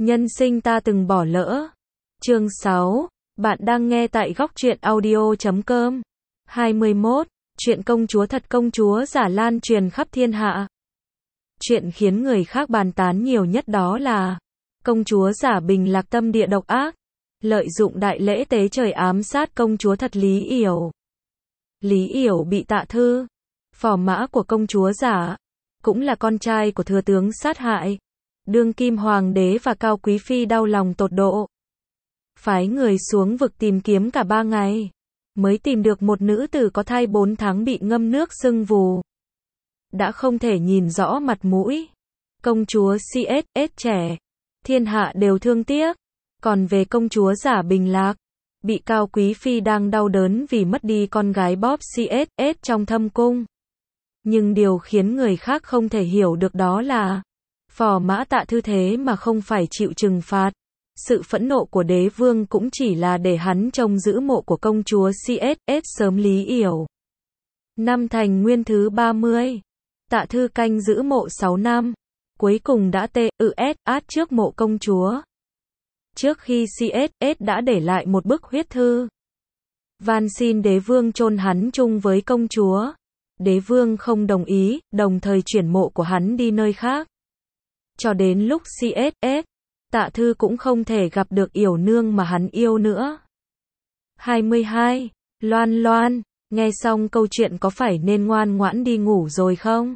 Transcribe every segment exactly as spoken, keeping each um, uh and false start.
Nhân sinh ta từng bỏ lỡ. Chương sáu. Bạn đang nghe tại góc truyện audio chấm com. hai mươi mốt. Chuyện công chúa thật công chúa giả lan truyền khắp thiên hạ. Chuyện khiến người khác bàn tán nhiều nhất đó là công chúa giả Bình Lạc tâm địa độc ác, lợi dụng đại lễ tế trời ám sát công chúa thật Lý Yểu. Lý Yểu bị Tạ Thư, phò mã của công chúa giả, cũng là con trai của thừa tướng sát hại. Đương kim hoàng đế và cao quý phi đau lòng tột độ. Phái người xuống vực tìm kiếm cả ba ngày, mới tìm được một nữ tử có thai bốn tháng bị ngâm nước sưng vù. Đã không thể nhìn rõ mặt mũi. Công chúa xê ét ét trẻ, thiên hạ đều thương tiếc. Còn về công chúa giả Bình Lạc, bị cao quý phi đang đau đớn vì mất đi con gái bóp xê ét ét trong thâm cung. Nhưng điều khiến người khác không thể hiểu được đó là phò mã Tạ Thư thế mà không phải chịu trừng phạt. Sự phẫn nộ của đế vương cũng chỉ là để hắn trông giữ mộ của công chúa xê ét ét sớm Lý Yểu. Năm Thành Nguyên thứ ba mươi, Tạ Thư canh giữ mộ sáu năm, cuối cùng đã tê ư ét át trước mộ công chúa. Trước khi xê ét ét đã để lại một bức huyết thư, van xin đế vương chôn hắn chung với công chúa. Đế vương không đồng ý, đồng thời chuyển mộ của hắn đi nơi khác. Cho đến lúc xê ét ét, Tạ Thư cũng không thể gặp được Yểu nương mà hắn yêu nữa. hai mươi hai. Loan Loan, nghe xong câu chuyện có phải nên ngoan ngoãn đi ngủ rồi không?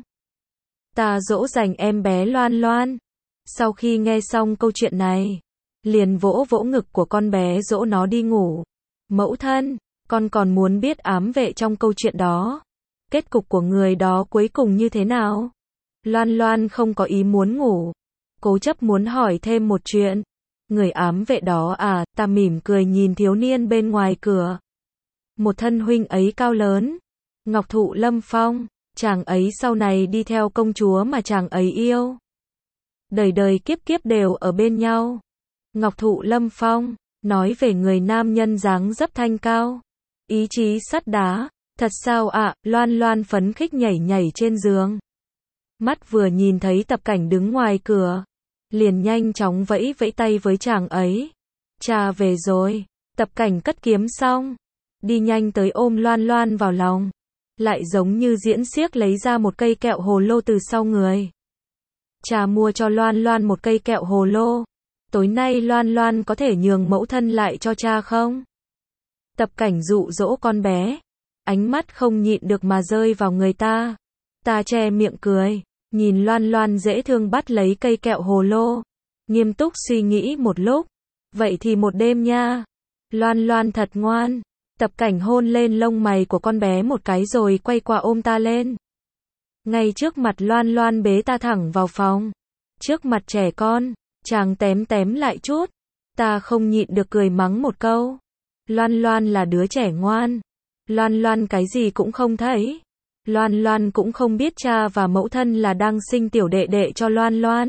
Ta dỗ dành em bé Loan Loan. Sau khi nghe xong câu chuyện này, liền vỗ vỗ ngực của con bé dỗ nó đi ngủ. Mẫu thân, con còn muốn biết ám vệ trong câu chuyện đó, kết cục của người đó cuối cùng như thế nào? Loan Loan không có ý muốn ngủ, cố chấp muốn hỏi thêm một chuyện. Người ám vệ đó à? Ta mỉm cười nhìn thiếu niên bên ngoài cửa. Một thân huynh ấy cao lớn, ngọc thụ lâm phong, chàng ấy sau này đi theo công chúa mà chàng ấy yêu. Đời đời kiếp kiếp đều ở bên nhau. Ngọc thụ lâm phong, nói về người nam nhân dáng dấp thanh cao, ý chí sắt đá. Thật sao ạ? À? Loan Loan phấn khích nhảy nhảy trên giường. Mắt vừa nhìn thấy Tập Cảnh đứng ngoài cửa, liền nhanh chóng vẫy vẫy tay với chàng ấy. Cha về rồi. Tập Cảnh cất kiếm xong, đi nhanh tới ôm Loan Loan vào lòng, lại giống như diễn xiếc lấy ra một cây kẹo hồ lô từ sau người. Cha mua cho Loan Loan một cây kẹo hồ lô. Tối nay Loan Loan có thể nhường mẫu thân lại cho cha không? Tập Cảnh dụ dỗ con bé, ánh mắt không nhịn được mà rơi vào người ta. Ta che miệng cười, nhìn Loan Loan dễ thương bắt lấy cây kẹo hồ lô, nghiêm túc suy nghĩ một lúc. Vậy thì một đêm nha. Loan Loan thật ngoan. Tập Cảnh hôn lên lông mày của con bé một cái rồi quay qua ôm ta lên. Ngay trước mặt Loan Loan bế ta thẳng vào phòng. Trước mặt trẻ con, chàng tém tém lại chút. Ta không nhịn được cười mắng một câu. Loan Loan là đứa trẻ ngoan. Loan Loan cái gì cũng không thấy. Loan Loan cũng không biết cha và mẫu thân là đang sinh tiểu đệ đệ cho Loan Loan.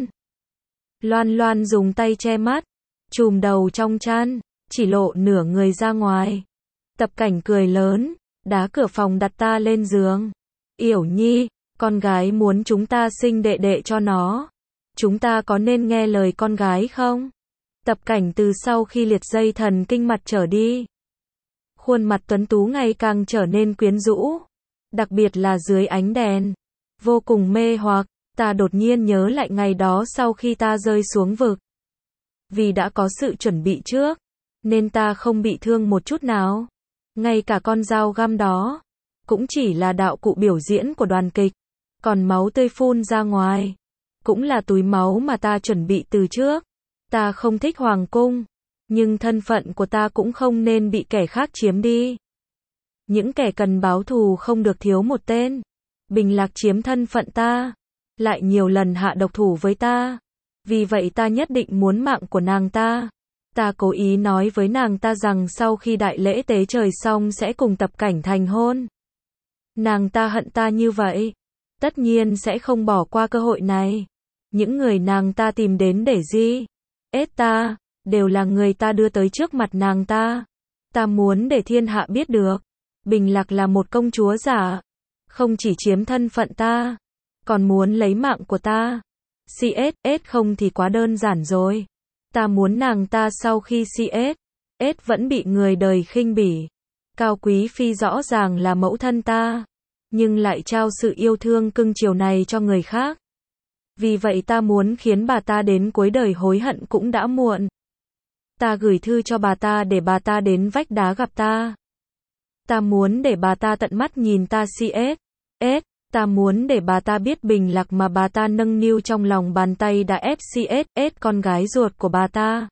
Loan Loan dùng tay che mắt, chùm đầu trong chăn, chỉ lộ nửa người ra ngoài. Tập Cảnh cười lớn, đá cửa phòng đặt ta lên giường. Yểu nhi, con gái muốn chúng ta sinh đệ đệ cho nó. Chúng ta có nên nghe lời con gái không? Tập Cảnh từ sau khi liệt dây thần kinh mặt trở đi, khuôn mặt tuấn tú ngày càng trở nên quyến rũ, đặc biệt là dưới ánh đèn, vô cùng mê hoặc. Ta đột nhiên nhớ lại ngày đó sau khi ta rơi xuống vực. Vì đã có sự chuẩn bị trước, nên ta không bị thương một chút nào. Ngay cả con dao găm đó, cũng chỉ là đạo cụ biểu diễn của đoàn kịch. Còn máu tươi phun ra ngoài, cũng là túi máu mà ta chuẩn bị từ trước. Ta không thích hoàng cung, nhưng thân phận của ta cũng không nên bị kẻ khác chiếm đi. Những kẻ cần báo thù không được thiếu một tên. Bình Lạc chiếm thân phận ta, lại nhiều lần hạ độc thủ với ta. Vì vậy ta nhất định muốn mạng của nàng ta. Ta cố ý nói với nàng ta rằng sau khi đại lễ tế trời xong sẽ cùng Tập Cảnh thành hôn. Nàng ta hận ta như vậy, tất nhiên sẽ không bỏ qua cơ hội này. Những người nàng ta tìm đến để gì? Ết ta, đều là người ta đưa tới trước mặt nàng ta. Ta muốn để thiên hạ biết được, Bình Lạc là một công chúa giả. Không chỉ chiếm thân phận ta, còn muốn lấy mạng của ta. xê ét ét không thì quá đơn giản rồi. Ta muốn nàng ta sau khi xê ét ét vẫn bị người đời khinh bỉ. Cao Quý Phi rõ ràng là mẫu thân ta, nhưng lại trao sự yêu thương cưng chiều này cho người khác. Vì vậy ta muốn khiến bà ta đến cuối đời hối hận cũng đã muộn. Ta gửi thư cho bà ta để bà ta đến vách đá gặp ta. Ta muốn để bà ta tận mắt nhìn ta xê ét ét. Ta muốn để bà ta biết Bình Lạc mà bà ta nâng niu trong lòng bàn tay đã ép xê ét ét con gái ruột của bà ta.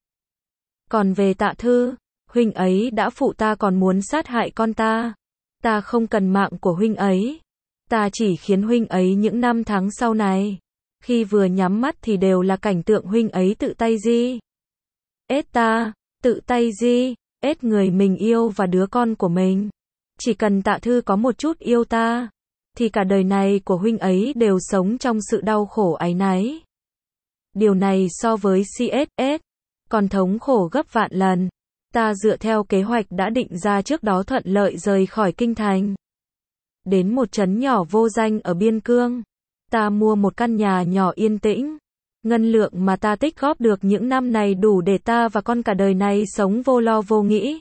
Còn về Tạ Thư, huynh ấy đã phụ ta còn muốn sát hại con ta. Ta không cần mạng của huynh ấy. Ta chỉ khiến huynh ấy những năm tháng sau này, khi vừa nhắm mắt thì đều là cảnh tượng huynh ấy tự tay di ết ta, tự tay di ết người mình yêu và đứa con của mình. Chỉ cần Tạ Thư có một chút yêu ta, thì cả đời này của huynh ấy đều sống trong sự đau khổ áy náy. Điều này so với xê ét ét còn thống khổ gấp vạn lần. Ta dựa theo kế hoạch đã định ra trước đó thuận lợi rời khỏi kinh thành. Đến một trấn nhỏ vô danh ở biên cương. Ta mua một căn nhà nhỏ yên tĩnh. Ngân lượng mà ta tích góp được những năm này đủ để ta và con cả đời này sống vô lo vô nghĩ.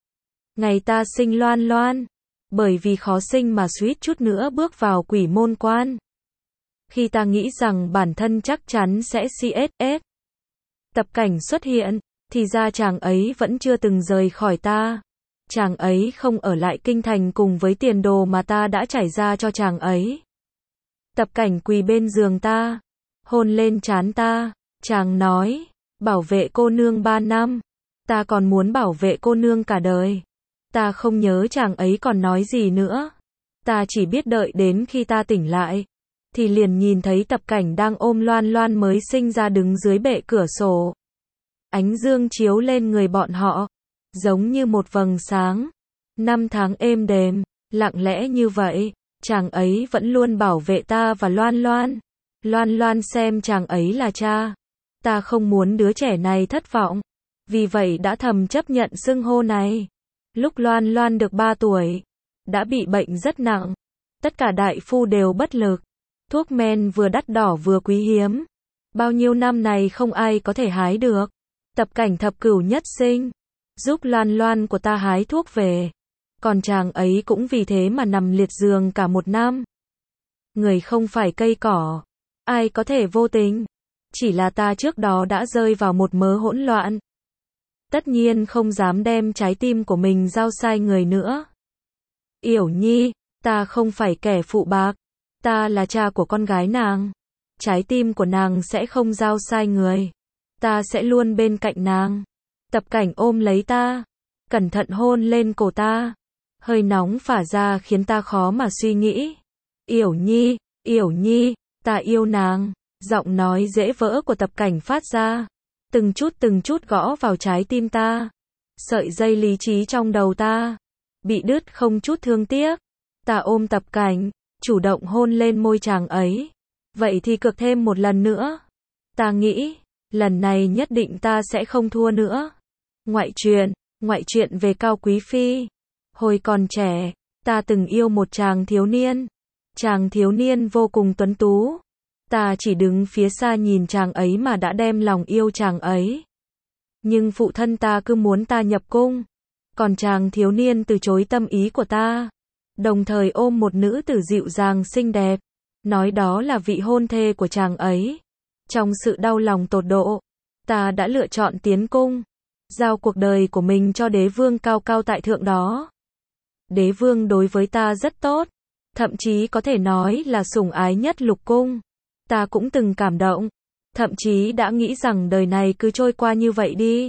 Ngày ta sinh Loan Loan, bởi vì khó sinh mà suýt chút nữa bước vào quỷ môn quan. Khi ta nghĩ rằng bản thân chắc chắn sẽ xê ét ét Tập Cảnh xuất hiện, thì ra chàng ấy vẫn chưa từng rời khỏi ta. Chàng ấy không ở lại kinh thành cùng với tiền đồ mà ta đã trải ra cho chàng ấy. Tập Cảnh quỳ bên giường ta, hôn lên trán ta, chàng nói, bảo vệ cô nương ba năm, ta còn muốn bảo vệ cô nương cả đời. Ta không nhớ chàng ấy còn nói gì nữa. Ta chỉ biết đợi đến khi ta tỉnh lại, thì liền nhìn thấy Tập Cảnh đang ôm Loan Loan mới sinh ra đứng dưới bệ cửa sổ. Ánh dương chiếu lên người bọn họ, giống như một vầng sáng. Năm tháng êm đềm, lặng lẽ như vậy, chàng ấy vẫn luôn bảo vệ ta và Loan Loan. Loan Loan xem chàng ấy là cha. Ta không muốn đứa trẻ này thất vọng, vì vậy đã thầm chấp nhận xưng hô này. Lúc Loan Loan được ba tuổi, đã bị bệnh rất nặng. Tất cả đại phu đều bất lực. Thuốc men vừa đắt đỏ vừa quý hiếm. Bao nhiêu năm này không ai có thể hái được. Tập Cảnh thập cửu nhất sinh, giúp Loan Loan của ta hái thuốc về. Còn chàng ấy cũng vì thế mà nằm liệt giường cả một năm. Người không phải cây cỏ, ai có thể vô tình. Chỉ là ta trước đó đã rơi vào một mớ hỗn loạn. Tất nhiên không dám đem trái tim của mình giao sai người nữa. Yểu Nhi, ta không phải kẻ phụ bạc. Ta là cha của con gái nàng. Trái tim của nàng sẽ không giao sai người. Ta sẽ luôn bên cạnh nàng. Tập Cảnh ôm lấy ta, cẩn thận hôn lên cổ ta. Hơi nóng phả ra khiến ta khó mà suy nghĩ. Yểu Nhi, Yểu Nhi, ta yêu nàng. Giọng nói dễ vỡ của Tập Cảnh phát ra, từng chút từng chút gõ vào trái tim ta. Sợi dây lý trí trong đầu ta bị đứt không chút thương tiếc. Ta ôm Tập Cảnh, chủ động hôn lên môi chàng ấy. Vậy thì cược thêm một lần nữa. Ta nghĩ, lần này nhất định ta sẽ không thua nữa. Ngoại truyện, ngoại truyện về Cao Quý Phi. Hồi còn trẻ, ta từng yêu một chàng thiếu niên. Chàng thiếu niên vô cùng tuấn tú. Ta chỉ đứng phía xa nhìn chàng ấy mà đã đem lòng yêu chàng ấy. Nhưng phụ thân ta cứ muốn ta nhập cung. Còn chàng thiếu niên từ chối tâm ý của ta. Đồng thời ôm một nữ tử dịu dàng xinh đẹp. Nói đó là vị hôn thê của chàng ấy. Trong sự đau lòng tột độ, ta đã lựa chọn tiến cung. Giao cuộc đời của mình cho đế vương cao cao tại thượng đó. Đế vương đối với ta rất tốt. Thậm chí có thể nói là sủng ái nhất lục cung. Ta cũng từng cảm động. Thậm chí đã nghĩ rằng đời này cứ trôi qua như vậy đi.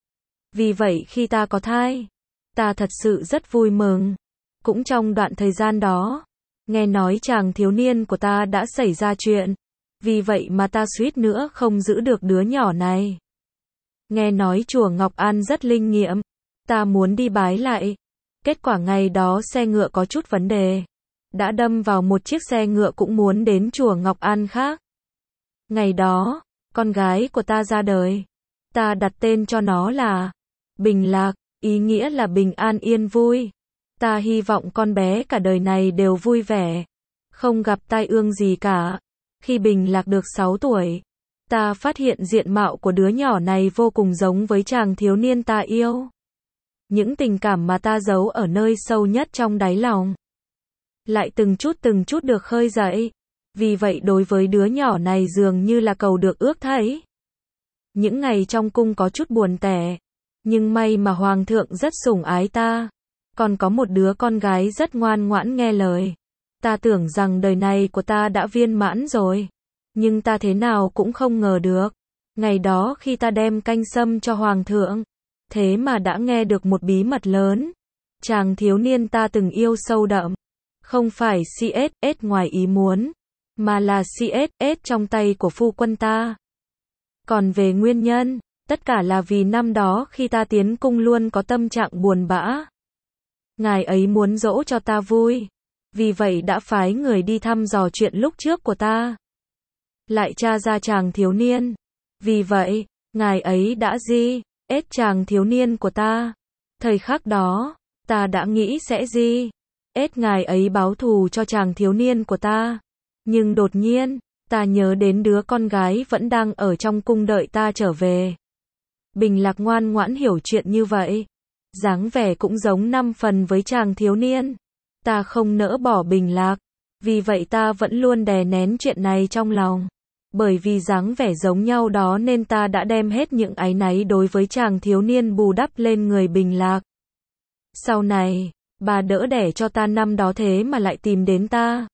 Vì vậy khi ta có thai, ta thật sự rất vui mừng. Cũng trong đoạn thời gian đó, nghe nói chàng thiếu niên của ta đã xảy ra chuyện. Vì vậy mà ta suýt nữa không giữ được đứa nhỏ này. Nghe nói chùa Ngọc An rất linh nghiệm. Ta muốn đi bái lại. Kết quả ngày đó xe ngựa có chút vấn đề. Đã đâm vào một chiếc xe ngựa cũng muốn đến chùa Ngọc An khác. Ngày đó, con gái của ta ra đời. Ta đặt tên cho nó là Bình Lạc, ý nghĩa là bình an yên vui. Ta hy vọng con bé cả đời này đều vui vẻ, không gặp tai ương gì cả. Khi Bình Lạc được sáu tuổi, ta phát hiện diện mạo của đứa nhỏ này vô cùng giống với chàng thiếu niên ta yêu. Những tình cảm mà ta giấu ở nơi sâu nhất trong đáy lòng lại từng chút từng chút được khơi dậy. Vì vậy đối với đứa nhỏ này dường như là cầu được ước thấy. Những ngày trong cung có chút buồn tẻ, nhưng may mà hoàng thượng rất sủng ái ta. Còn có một đứa con gái rất ngoan ngoãn nghe lời. Ta tưởng rằng đời này của ta đã viên mãn rồi. Nhưng ta thế nào cũng không ngờ được. Ngày đó khi ta đem canh sâm cho hoàng thượng, thế mà đã nghe được một bí mật lớn. Chàng thiếu niên ta từng yêu sâu đậm. Không phải xê ét ét ngoài ý muốn, mà là xê ét ét trong tay của phu quân ta. Còn về nguyên nhân, tất cả là vì năm đó khi ta tiến cung luôn có tâm trạng buồn bã. Ngài ấy muốn dỗ cho ta vui. Vì vậy đã phái người đi thăm dò chuyện lúc trước của ta. Lại tra ra chàng thiếu niên. Vì vậy, ngài ấy đã di ết chàng thiếu niên của ta. Thời khắc đó, ta đã nghĩ sẽ di ết ngài ấy báo thù cho chàng thiếu niên của ta. Nhưng đột nhiên, ta nhớ đến đứa con gái vẫn đang ở trong cung đợi ta trở về. Bình Lạc ngoan ngoãn hiểu chuyện như vậy. Dáng vẻ cũng giống năm phần với chàng thiếu niên. Ta không nỡ bỏ Bình Lạc. Vì vậy ta vẫn luôn đè nén chuyện này trong lòng. Bởi vì dáng vẻ giống nhau đó nên ta đã đem hết những áy náy đối với chàng thiếu niên bù đắp lên người Bình Lạc. Sau này, bà đỡ đẻ cho ta năm đó thế mà lại tìm đến ta.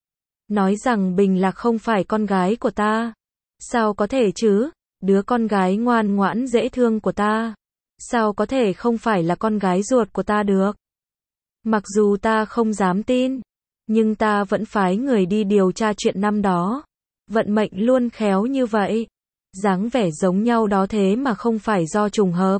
Nói rằng Bình Lạc không phải con gái của ta. Sao có thể chứ? Đứa con gái ngoan ngoãn dễ thương của ta. Sao có thể không phải là con gái ruột của ta được? Mặc dù ta không dám tin, nhưng ta vẫn phái người đi điều tra chuyện năm đó. Vận mệnh luôn khéo như vậy. Dáng vẻ giống nhau đó thế mà không phải do trùng hợp,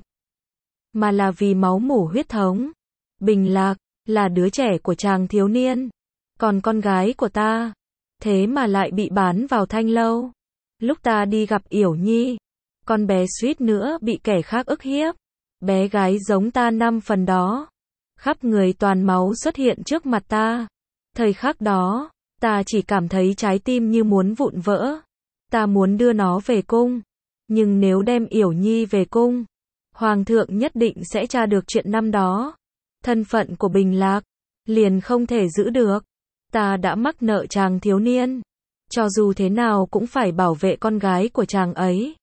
mà là vì máu mủ huyết thống. Bình Lạc là đứa trẻ của chàng thiếu niên. Còn con gái của ta, thế mà lại bị bán vào thanh lâu. Lúc ta đi gặp Yểu Nhi, con bé suýt nữa bị kẻ khác ức hiếp. Bé gái giống ta năm phần đó. Khắp người toàn máu xuất hiện trước mặt ta. Thời khắc đó, ta chỉ cảm thấy trái tim như muốn vụn vỡ. Ta muốn đưa nó về cung. Nhưng nếu đem Yểu Nhi về cung, Hoàng thượng nhất định sẽ tra được chuyện năm đó. Thân phận của Bình Lạc liền không thể giữ được. Ta đã mắc nợ chàng thiếu niên. Cho dù thế nào cũng phải bảo vệ con gái của chàng ấy.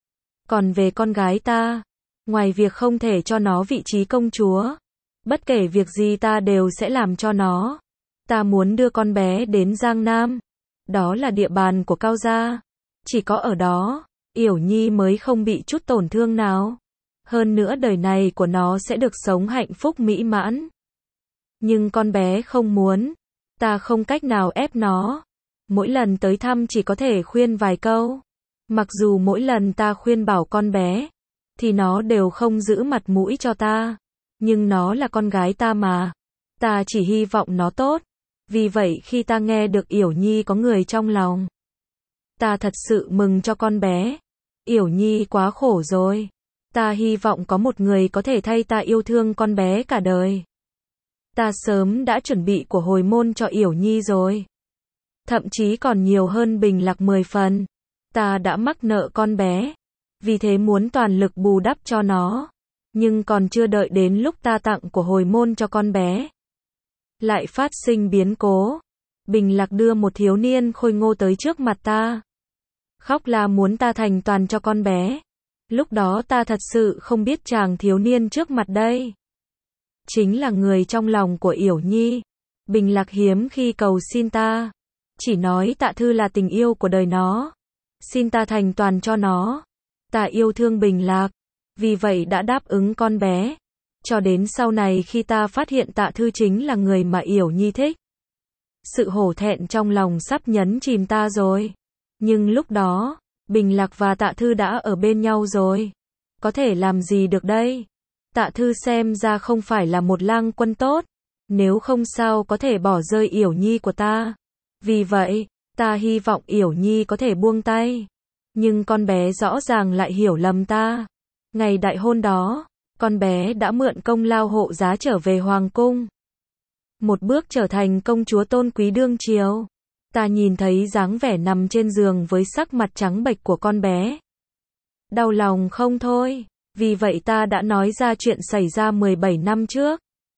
Còn về con gái ta, ngoài việc không thể cho nó vị trí công chúa, bất kể việc gì ta đều sẽ làm cho nó. Ta muốn đưa con bé đến Giang Nam. Đó là địa bàn của Cao gia. Chỉ có ở đó, Yểu Nhi mới không bị chút tổn thương nào. Hơn nữa đời này của nó sẽ được sống hạnh phúc mỹ mãn. Nhưng con bé không muốn. Ta không cách nào ép nó. Mỗi lần tới thăm chỉ có thể khuyên vài câu. Mặc dù mỗi lần ta khuyên bảo con bé, thì nó đều không giữ mặt mũi cho ta. Nhưng nó là con gái ta mà. Ta chỉ hy vọng nó tốt. Vì vậy khi ta nghe được Yểu Nhi có người trong lòng, ta thật sự mừng cho con bé. Yểu Nhi quá khổ rồi. Ta hy vọng có một người có thể thay ta yêu thương con bé cả đời. Ta sớm đã chuẩn bị của hồi môn cho Yểu Nhi rồi. Thậm chí còn nhiều hơn Bình Lạc mười phần. Ta đã mắc nợ con bé. Vì thế muốn toàn lực bù đắp cho nó. Nhưng còn chưa đợi đến lúc ta tặng của hồi môn cho con bé, lại phát sinh biến cố. Bình Lạc đưa một thiếu niên khôi ngô tới trước mặt ta. Khóc la muốn ta thành toàn cho con bé. Lúc đó ta thật sự không biết chàng thiếu niên trước mặt đây chính là người trong lòng của Yểu Nhi. Bình Lạc hiếm khi cầu xin ta. Chỉ nói Tạ Thư là tình yêu của đời nó. Xin ta thành toàn cho nó. Ta yêu thương Bình Lạc. Vì vậy đã đáp ứng con bé. Cho đến sau này khi ta phát hiện Tạ Thư chính là người mà Yểu Nhi thích. Sự hổ thẹn trong lòng sắp nhấn chìm ta rồi. Nhưng lúc đó, Bình Lạc và Tạ Thư đã ở bên nhau rồi. Có thể làm gì được đây? Tạ Thư xem ra không phải là một lang quân tốt. Nếu không sao có thể bỏ rơi Yểu Nhi của ta. Vì vậy, ta hy vọng Yểu Nhi có thể buông tay. Nhưng con bé rõ ràng lại hiểu lầm ta. Ngày đại hôn đó, con bé đã mượn công lao hộ giá trở về hoàng cung. Một bước trở thành công chúa tôn quý đương triều. Ta nhìn thấy dáng vẻ nằm trên giường với sắc mặt trắng bệch của con bé. Đau lòng không thôi, vì vậy ta đã nói ra chuyện xảy ra mười bảy năm trước.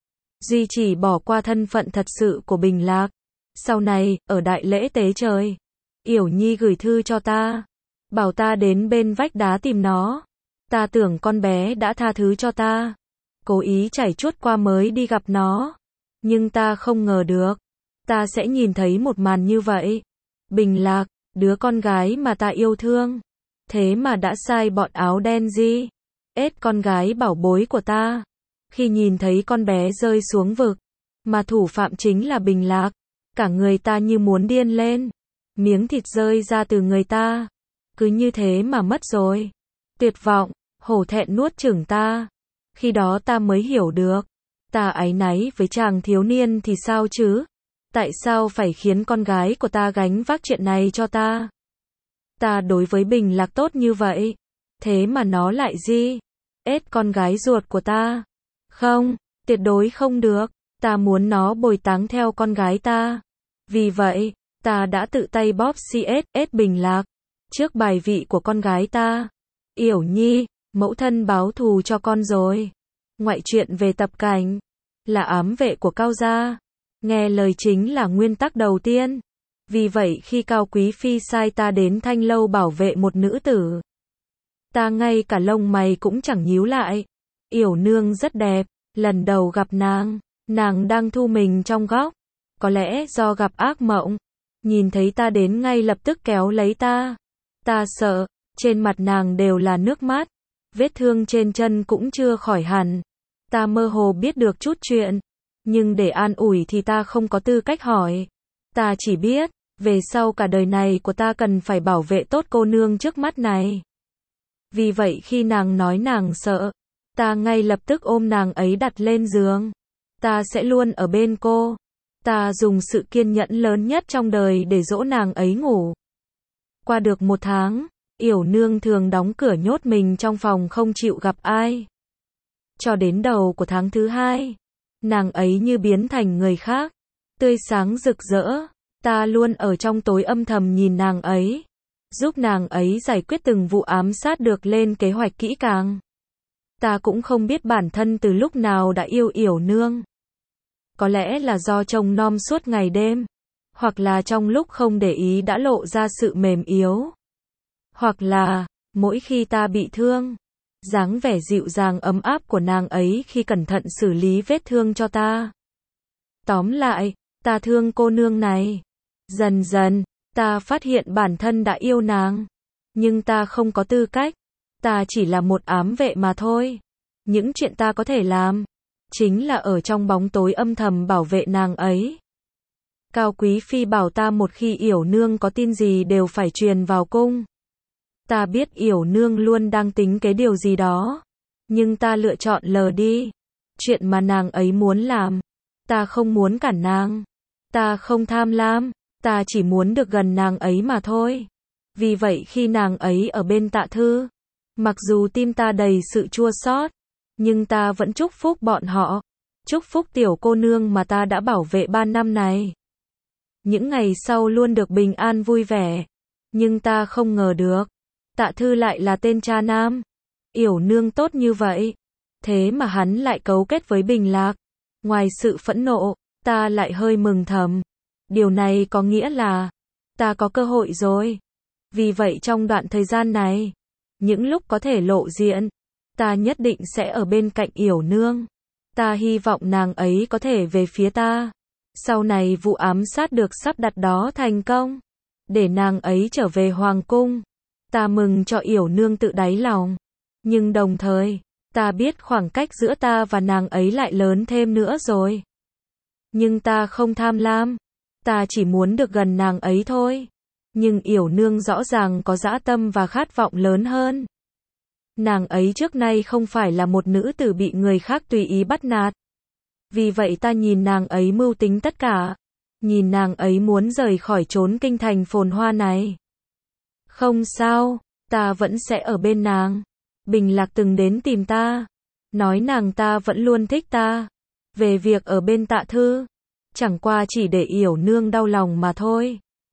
Duy chỉ bỏ qua thân phận thật sự của Bình Lạc. Sau này, ở đại lễ tế trời, Yểu Nhi gửi thư cho ta, bảo ta đến bên vách đá tìm nó. Ta tưởng con bé đã tha thứ cho ta, cố ý chảy chuốt qua mới đi gặp nó. Nhưng ta không ngờ được, ta sẽ nhìn thấy một màn như vậy. Bình Lạc, đứa con gái mà ta yêu thương, thế mà đã sai bọn áo đen gì? Ết con gái bảo bối của ta. Khi nhìn thấy con bé rơi xuống vực, mà thủ phạm chính là Bình Lạc, cả người ta như muốn điên lên. Miếng thịt rơi ra từ người ta, cứ như thế mà mất rồi. Tuyệt vọng, hổ thẹn nuốt chửng ta. Khi đó ta mới hiểu được, ta áy náy với chàng thiếu niên thì sao chứ? Tại sao phải khiến con gái của ta gánh vác chuyện này cho ta? Ta đối với Bình Lạc tốt như vậy, thế mà nó lại gì? Ết con gái ruột của ta. Không, tuyệt đối không được, ta muốn nó bồi táng theo con gái ta. Vì vậy, ta đã tự tay bóp xê ét ét Bình Lạc, trước bài vị của con gái ta. Yểu Nhi, mẫu thân báo thù cho con rồi. Ngoại truyện về tập cảnh, là ám vệ của Cao gia. Nghe lời chính là nguyên tắc đầu tiên. Vì vậy khi Cao Quý Phi sai ta đến Thanh Lâu bảo vệ một nữ tử, ta ngay cả lông mày cũng chẳng nhíu lại. Yểu nương rất đẹp, lần đầu gặp nàng, nàng đang thu mình trong góc. Có lẽ do gặp ác mộng, nhìn thấy ta đến ngay lập tức kéo lấy ta. Ta sợ, trên mặt nàng đều là nước mắt, vết thương trên chân cũng chưa khỏi hẳn. Ta mơ hồ biết được chút chuyện, nhưng để an ủi thì ta không có tư cách hỏi. Ta chỉ biết, về sau cả đời này của ta cần phải bảo vệ tốt cô nương trước mắt này. Vì vậy khi nàng nói nàng sợ, ta ngay lập tức ôm nàng ấy đặt lên giường. Ta sẽ luôn ở bên cô. Ta dùng sự kiên nhẫn lớn nhất trong đời để dỗ nàng ấy ngủ. Qua được một tháng, Yểu nương thường đóng cửa nhốt mình trong phòng không chịu gặp ai. Cho đến đầu của tháng thứ hai, nàng ấy như biến thành người khác, tươi sáng rực rỡ. Ta luôn ở trong tối âm thầm nhìn nàng ấy, giúp nàng ấy giải quyết từng vụ ám sát được lên kế hoạch kỹ càng. Ta cũng không biết bản thân từ lúc nào đã yêu Yểu nương. Có lẽ là do trông nom suốt ngày đêm, hoặc là trong lúc không để ý đã lộ ra sự mềm yếu, hoặc là mỗi khi ta bị thương, dáng vẻ dịu dàng ấm áp của nàng ấy khi cẩn thận xử lý vết thương cho ta. Tóm lại, ta thương cô nương này. Dần dần, ta phát hiện bản thân đã yêu nàng, nhưng ta không có tư cách. Ta chỉ là một ám vệ mà thôi. Những chuyện ta có thể làm chính là ở trong bóng tối âm thầm bảo vệ nàng ấy. Cao Quý Phi bảo ta một khi Yểu nương có tin gì đều phải truyền vào cung. Ta biết Yểu nương luôn đang tính cái điều gì đó, nhưng ta lựa chọn lờ đi. Chuyện mà nàng ấy muốn làm, ta không muốn cản nàng. Ta không tham lam, ta chỉ muốn được gần nàng ấy mà thôi. Vì vậy khi nàng ấy ở bên Tạ Thư, mặc dù tim ta đầy sự chua xót, nhưng ta vẫn chúc phúc bọn họ. Chúc phúc tiểu cô nương mà ta đã bảo vệ ba năm này. Những ngày sau luôn được bình an vui vẻ. Nhưng ta không ngờ được, Tạ Thư lại là tên cha nam. Yểu nương tốt như vậy, thế mà hắn lại cấu kết với Bình Lạc. Ngoài sự phẫn nộ, ta lại hơi mừng thầm. Điều này có nghĩa là ta có cơ hội rồi. Vì vậy trong đoạn thời gian này, những lúc có thể lộ diện, ta nhất định sẽ ở bên cạnh Yểu nương. Ta hy vọng nàng ấy có thể về phía ta. Sau này vụ ám sát được sắp đặt đó thành công, để nàng ấy trở về hoàng cung. Ta mừng cho Yểu nương tự đáy lòng. Nhưng đồng thời, ta biết khoảng cách giữa ta và nàng ấy lại lớn thêm nữa rồi. Nhưng ta không tham lam. Ta chỉ muốn được gần nàng ấy thôi. Nhưng Yểu nương rõ ràng có dã tâm và khát vọng lớn hơn. Nàng ấy trước nay không phải là một nữ tử bị người khác tùy ý bắt nạt. Vì vậy ta nhìn nàng ấy mưu tính tất cả. Nhìn nàng ấy muốn rời khỏi chốn kinh thành phồn hoa này. Không sao, ta vẫn sẽ ở bên nàng. Bình Lạc từng đến tìm ta, nói nàng ta vẫn luôn thích ta. Về việc ở bên Tạ Thư, chẳng qua chỉ để Yểu nương đau lòng mà thôi.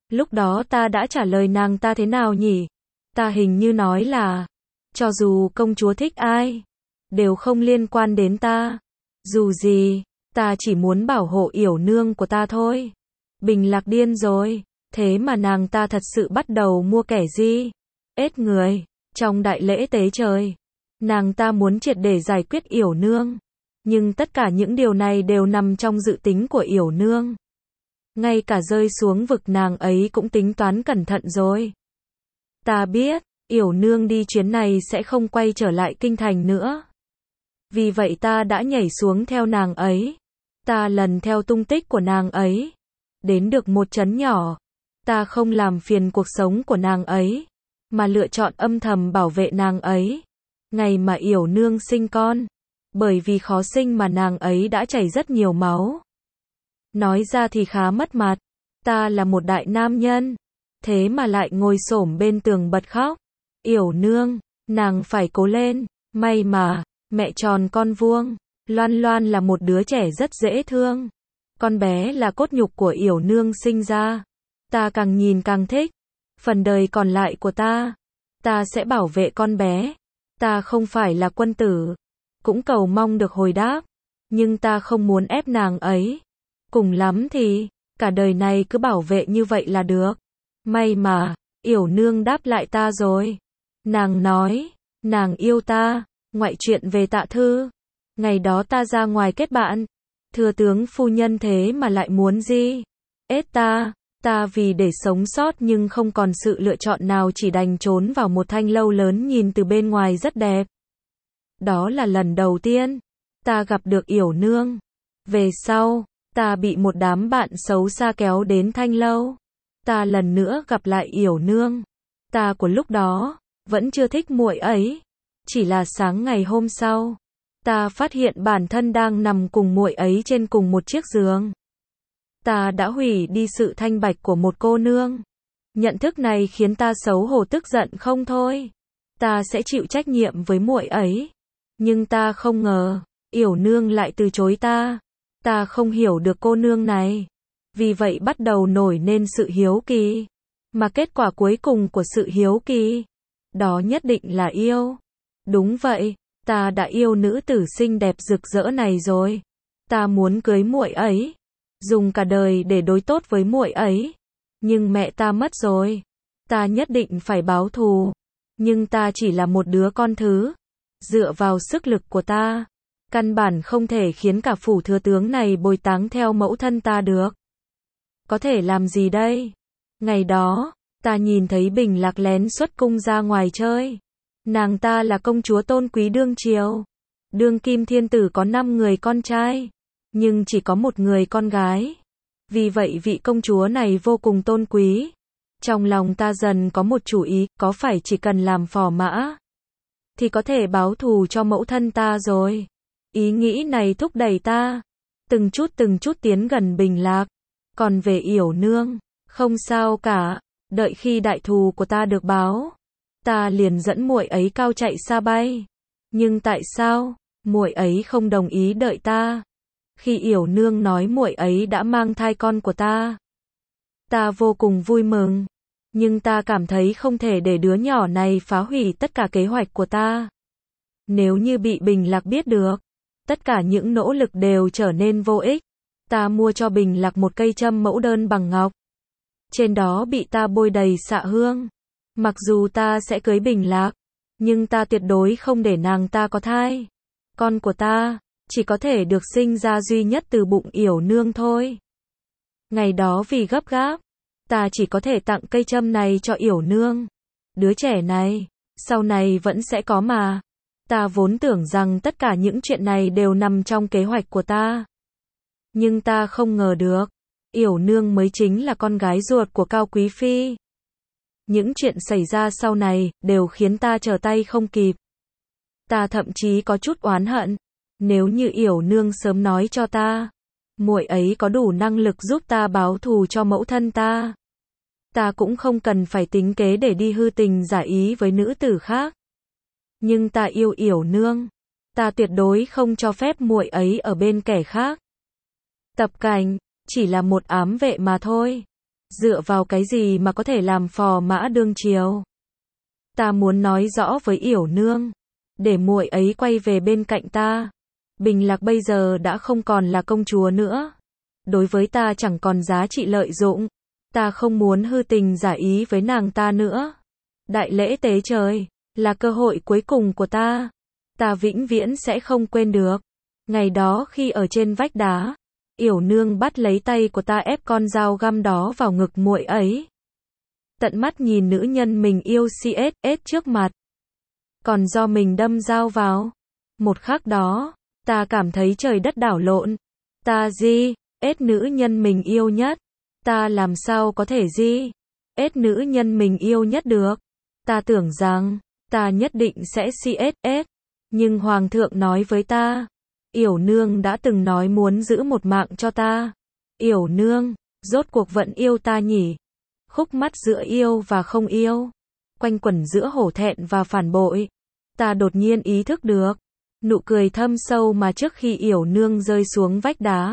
Lúc đó ta đã trả lời nàng ta thế nào nhỉ? Ta hình như nói là, cho dù công chúa thích ai, đều không liên quan đến ta. Dù gì, ta chỉ muốn bảo hộ yểu nương của ta thôi. Bình Lạc điên rồi, thế mà nàng ta thật sự bắt đầu mua kẻ gì? Ết người, trong đại lễ tế trời, nàng ta muốn triệt để giải quyết yểu nương. Nhưng tất cả những điều này đều nằm trong dự tính của yểu nương. Ngay cả rơi xuống vực nàng ấy cũng tính toán cẩn thận rồi. Ta biết, yểu nương đi chuyến này sẽ không quay trở lại kinh thành nữa. Vì vậy ta đã nhảy xuống theo nàng ấy. Ta lần theo tung tích của nàng ấy. Đến được một trấn nhỏ. Ta không làm phiền cuộc sống của nàng ấy, mà lựa chọn âm thầm bảo vệ nàng ấy. Ngày mà yểu nương sinh con. Bởi vì khó sinh mà nàng ấy đã chảy rất nhiều máu. Nói ra thì khá mất mặt. Ta là một đại nam nhân. Thế mà lại ngồi xổm bên tường bật khóc. Yểu nương, nàng phải cố lên. May mà, mẹ tròn con vuông. Loan Loan là một đứa trẻ rất dễ thương. Con bé là cốt nhục của yểu nương sinh ra. Ta càng nhìn càng thích. Phần đời còn lại của ta, ta sẽ bảo vệ con bé. Ta không phải là quân tử, cũng cầu mong được hồi đáp. Nhưng ta không muốn ép nàng ấy. Cùng lắm thì, cả đời này cứ bảo vệ như vậy là được. May mà, yểu nương đáp lại ta rồi. Nàng nói, nàng yêu ta. Ngoại chuyện về Tạ Thư. Ngày đó ta ra ngoài kết bạn. Thừa tướng phu nhân thế mà lại muốn gì? Ết ta, ta vì để sống sót nhưng không còn sự lựa chọn nào chỉ đành trốn vào một thanh lâu lớn nhìn từ bên ngoài rất đẹp. Đó là lần đầu tiên ta gặp được yểu nương. Về sau, ta bị một đám bạn xấu xa kéo đến thanh lâu. Ta lần nữa gặp lại yểu nương. Ta của lúc đó vẫn chưa thích muội ấy. Chỉ là sáng ngày hôm sau, ta phát hiện bản thân đang nằm cùng muội ấy trên cùng một chiếc giường. Ta đã hủy đi sự thanh bạch của một cô nương. Nhận thức này khiến ta xấu hổ tức giận không thôi. Ta sẽ chịu trách nhiệm với muội ấy. Nhưng ta không ngờ, yểu nương lại từ chối ta. Ta không hiểu được cô nương này. Vì vậy bắt đầu nổi nên sự hiếu kỳ. Mà kết quả cuối cùng của sự hiếu kỳ, đó nhất định là yêu. Đúng vậy, ta đã yêu nữ tử xinh đẹp rực rỡ này rồi. Ta muốn cưới muội ấy, dùng cả đời để đối tốt với muội ấy. Nhưng mẹ ta mất rồi. Ta nhất định phải báo thù. Nhưng ta chỉ là một đứa con thứ. Dựa vào sức lực của ta, căn bản không thể khiến cả phủ thừa tướng này bồi táng theo mẫu thân ta được. Có thể làm gì đây? Ngày đó, ta nhìn thấy Bình Lạc lén xuất cung ra ngoài chơi. Nàng ta là công chúa tôn quý đương triều. Đương kim thiên tử có năm người con trai, nhưng chỉ có một người con gái. Vì vậy vị công chúa này vô cùng tôn quý. Trong lòng ta dần có một chủ ý, có phải chỉ cần làm phò mã thì có thể báo thù cho mẫu thân ta rồi. Ý nghĩ này thúc đẩy ta từng chút từng chút tiến gần Bình Lạc. Còn về yểu nương, không sao cả. Đợi khi đại thù của ta được báo, ta liền dẫn muội ấy cao chạy xa bay. Nhưng tại sao muội ấy không đồng ý đợi ta? Khi yểu nương nói muội ấy đã mang thai con của ta, ta vô cùng vui mừng. Nhưng ta cảm thấy không thể để đứa nhỏ này phá hủy tất cả kế hoạch của ta. Nếu như bị Bình Lạc biết được, tất cả những nỗ lực đều trở nên vô ích. Ta mua cho Bình Lạc một cây châm mẫu đơn bằng ngọc. Trên đó bị ta bôi đầy xạ hương. Mặc dù ta sẽ cưới Bình Lạc, nhưng ta tuyệt đối không để nàng ta có thai. Con của ta chỉ có thể được sinh ra duy nhất từ bụng yểu nương thôi. Ngày đó vì gấp gáp, ta chỉ có thể tặng cây châm này cho yểu nương. Đứa trẻ này, sau này vẫn sẽ có mà. Ta vốn tưởng rằng tất cả những chuyện này đều nằm trong kế hoạch của ta. Nhưng ta không ngờ được, yểu nương mới chính là con gái ruột của Cao Quý Phi. Những chuyện xảy ra sau này đều khiến ta trở tay không kịp. Ta thậm chí có chút oán hận. Nếu như yểu nương sớm nói cho ta, muội ấy có đủ năng lực giúp ta báo thù cho mẫu thân ta, ta cũng không cần phải tính kế để đi hư tình giả ý với nữ tử khác. Nhưng ta yêu yểu nương, ta tuyệt đối không cho phép muội ấy ở bên kẻ khác. Tập Cảnh chỉ là một ám vệ mà thôi. Dựa vào cái gì mà có thể làm phò mã đương triều? Ta muốn nói rõ với Yểu Nương, để muội ấy quay về bên cạnh ta. Bình Lạc bây giờ đã không còn là công chúa nữa. Đối với ta chẳng còn giá trị lợi dụng. Ta không muốn hư tình giả ý với nàng ta nữa. Đại lễ tế trời, là cơ hội cuối cùng của ta. Ta vĩnh viễn sẽ không quên được. Ngày đó khi ở trên vách đá, Yểu Nương bắt lấy tay của ta ép con dao găm đó vào ngực muội ấy. Tận mắt nhìn nữ nhân mình yêu xê ét ét trước mặt. Còn do mình đâm dao vào. Một khắc đó, ta cảm thấy trời đất đảo lộn. Ta di, ết nữ nhân mình yêu nhất. Ta làm sao có thể di, ết nữ nhân mình yêu nhất được. Ta tưởng rằng, ta nhất định sẽ xê ét ét. Nhưng Hoàng thượng nói với ta, Yểu Nương đã từng nói muốn giữ một mạng cho ta. Yểu Nương, rốt cuộc vẫn yêu ta nhỉ? Khúc mắc giữa yêu và không yêu, quanh quẩn giữa hổ thẹn và phản bội. Ta đột nhiên ý thức được, nụ cười thâm sâu mà trước khi Yểu Nương rơi xuống vách đá.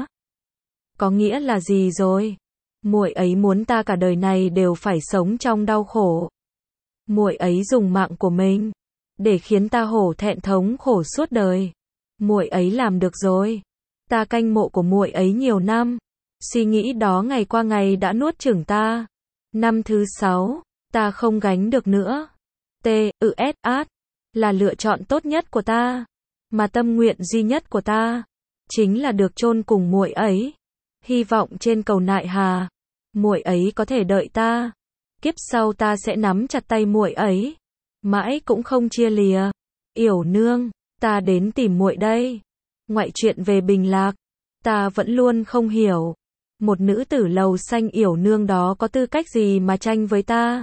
Có nghĩa là gì rồi? Muội ấy muốn ta cả đời này đều phải sống trong đau khổ. Muội ấy dùng mạng của mình để khiến ta hổ thẹn thống khổ suốt đời. Muội ấy làm được rồi. Ta canh mộ của muội ấy nhiều năm. Suy nghĩ đó ngày qua ngày đã nuốt chửng ta. Năm thứ sáu, ta không gánh được nữa. T, U, S, át là lựa chọn tốt nhất của ta, mà tâm nguyện duy nhất của ta chính là được chôn cùng muội ấy. Hy vọng trên cầu Nại Hà, muội ấy có thể đợi ta. Kiếp sau ta sẽ nắm chặt tay muội ấy, mãi cũng không chia lìa. Yểu Nương, ta đến tìm muội đây. Ngoại chuyện về Bình Lạc, ta vẫn luôn không hiểu. Một nữ tử lầu xanh Yểu Nương đó có tư cách gì mà tranh với ta?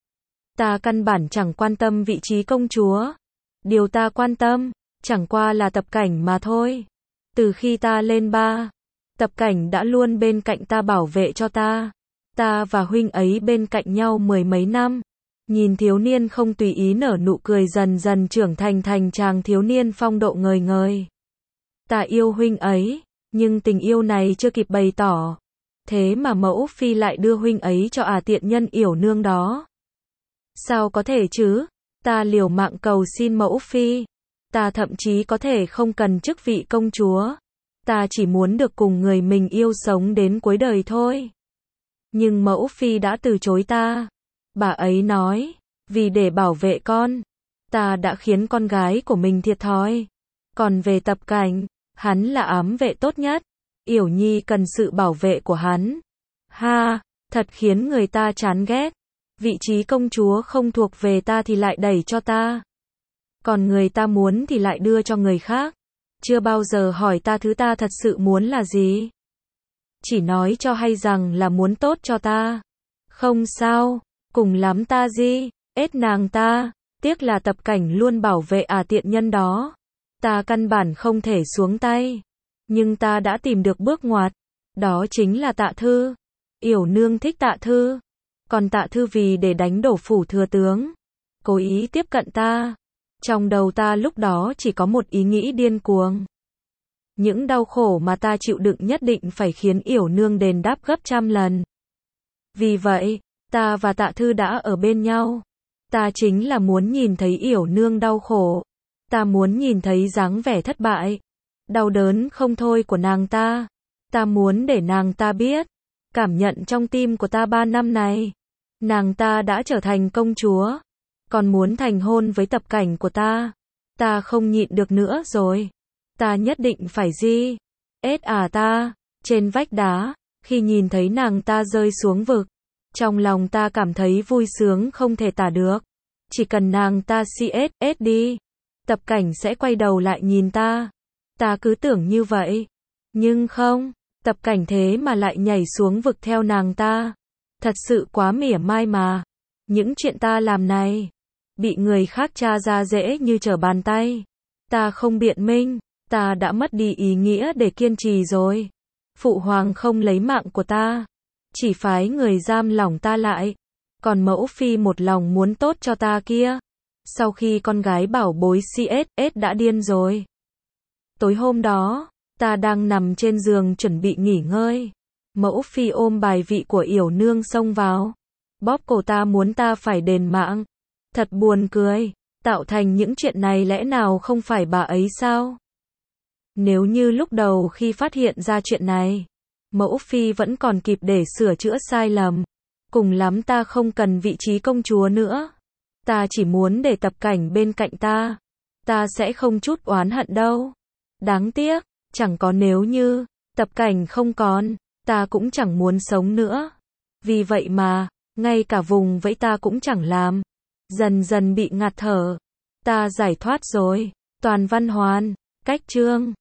Ta căn bản chẳng quan tâm vị trí công chúa. Điều ta quan tâm, chẳng qua là Tập Cảnh mà thôi. Từ khi ta lên ba, Tập Cảnh đã luôn bên cạnh ta bảo vệ cho ta. Ta và huynh ấy bên cạnh nhau mười mấy năm. Nhìn thiếu niên không tùy ý nở nụ cười dần dần trưởng thành thành chàng thiếu niên phong độ ngời ngời. Ta yêu huynh ấy, nhưng tình yêu này chưa kịp bày tỏ. Thế mà mẫu phi lại đưa huynh ấy cho à tiện nhân Yểu Nương đó. Sao có thể chứ? Ta liều mạng cầu xin mẫu phi. Ta thậm chí có thể không cần chức vị công chúa. Ta chỉ muốn được cùng người mình yêu sống đến cuối đời thôi. Nhưng mẫu phi đã từ chối ta. Bà ấy nói, vì để bảo vệ con, ta đã khiến con gái của mình thiệt thòi. Còn về Tập Cảnh, hắn là ám vệ tốt nhất. Yểu Nhi cần sự bảo vệ của hắn. Ha, thật khiến người ta chán ghét. Vị trí công chúa không thuộc về ta thì lại đẩy cho ta. Còn người ta muốn thì lại đưa cho người khác. Chưa bao giờ hỏi ta thứ ta thật sự muốn là gì. Chỉ nói cho hay rằng là muốn tốt cho ta. Không sao, cùng lắm ta di, ết nàng ta. Tiếc là Tập Cảnh luôn bảo vệ à tiện nhân đó. Ta căn bản không thể xuống tay. Nhưng ta đã tìm được bước ngoặt. Đó chính là Tạ Thư. Yểu Nương thích Tạ Thư. Còn Tạ Thư vì để đánh đổ phủ thừa tướng, cố ý tiếp cận ta. Trong đầu ta lúc đó chỉ có một ý nghĩ điên cuồng. Những đau khổ mà ta chịu đựng nhất định phải khiến Yểu Nương đền đáp gấp trăm lần. Vì vậy, ta và Tạ Thư đã ở bên nhau. Ta chính là muốn nhìn thấy Yểu Nương đau khổ. Ta muốn nhìn thấy dáng vẻ thất bại, đau đớn không thôi của nàng ta. Ta muốn để nàng ta biết, cảm nhận trong tim của ta ba năm này. Nàng ta đã trở thành công chúa, còn muốn thành hôn với Tập Cảnh của ta. Ta không nhịn được nữa rồi. Ta nhất định phải di, ết à ta. Trên vách đá, khi nhìn thấy nàng ta rơi xuống vực, trong lòng ta cảm thấy vui sướng không thể tả được. Chỉ cần nàng ta xê ét ét đi, Tập Cảnh sẽ quay đầu lại nhìn ta. Ta cứ tưởng như vậy. Nhưng không, Tập Cảnh thế mà lại nhảy xuống vực theo nàng ta. Thật sự quá mỉa mai mà. Những chuyện ta làm này, bị người khác tra ra dễ như trở bàn tay. Ta không biện minh, ta đã mất đi ý nghĩa để kiên trì rồi. Phụ hoàng không lấy mạng của ta, chỉ phái người giam lỏng ta lại. Còn mẫu phi một lòng muốn tốt cho ta kia, sau khi con gái bảo bối xê ét ét đã điên rồi. Tối hôm đó, ta đang nằm trên giường chuẩn bị nghỉ ngơi. Mẫu phi ôm bài vị của yểu nương xông vào. Bóp cổ ta muốn ta phải đền mạng. Thật buồn cười. Tạo thành những chuyện này lẽ nào không phải bà ấy sao? Nếu như lúc đầu khi phát hiện ra chuyện này, mẫu phi vẫn còn kịp để sửa chữa sai lầm. Cùng lắm ta không cần vị trí công chúa nữa. Ta chỉ muốn để Tập Cảnh bên cạnh ta. Ta sẽ không chút oán hận đâu. Đáng tiếc, chẳng có nếu như, Tập Cảnh không còn, ta cũng chẳng muốn sống nữa. Vì vậy mà, ngay cả vùng vẫy ta cũng chẳng làm. Dần dần bị ngạt thở. Ta giải thoát rồi. Toàn Văn Hoàn, cách chương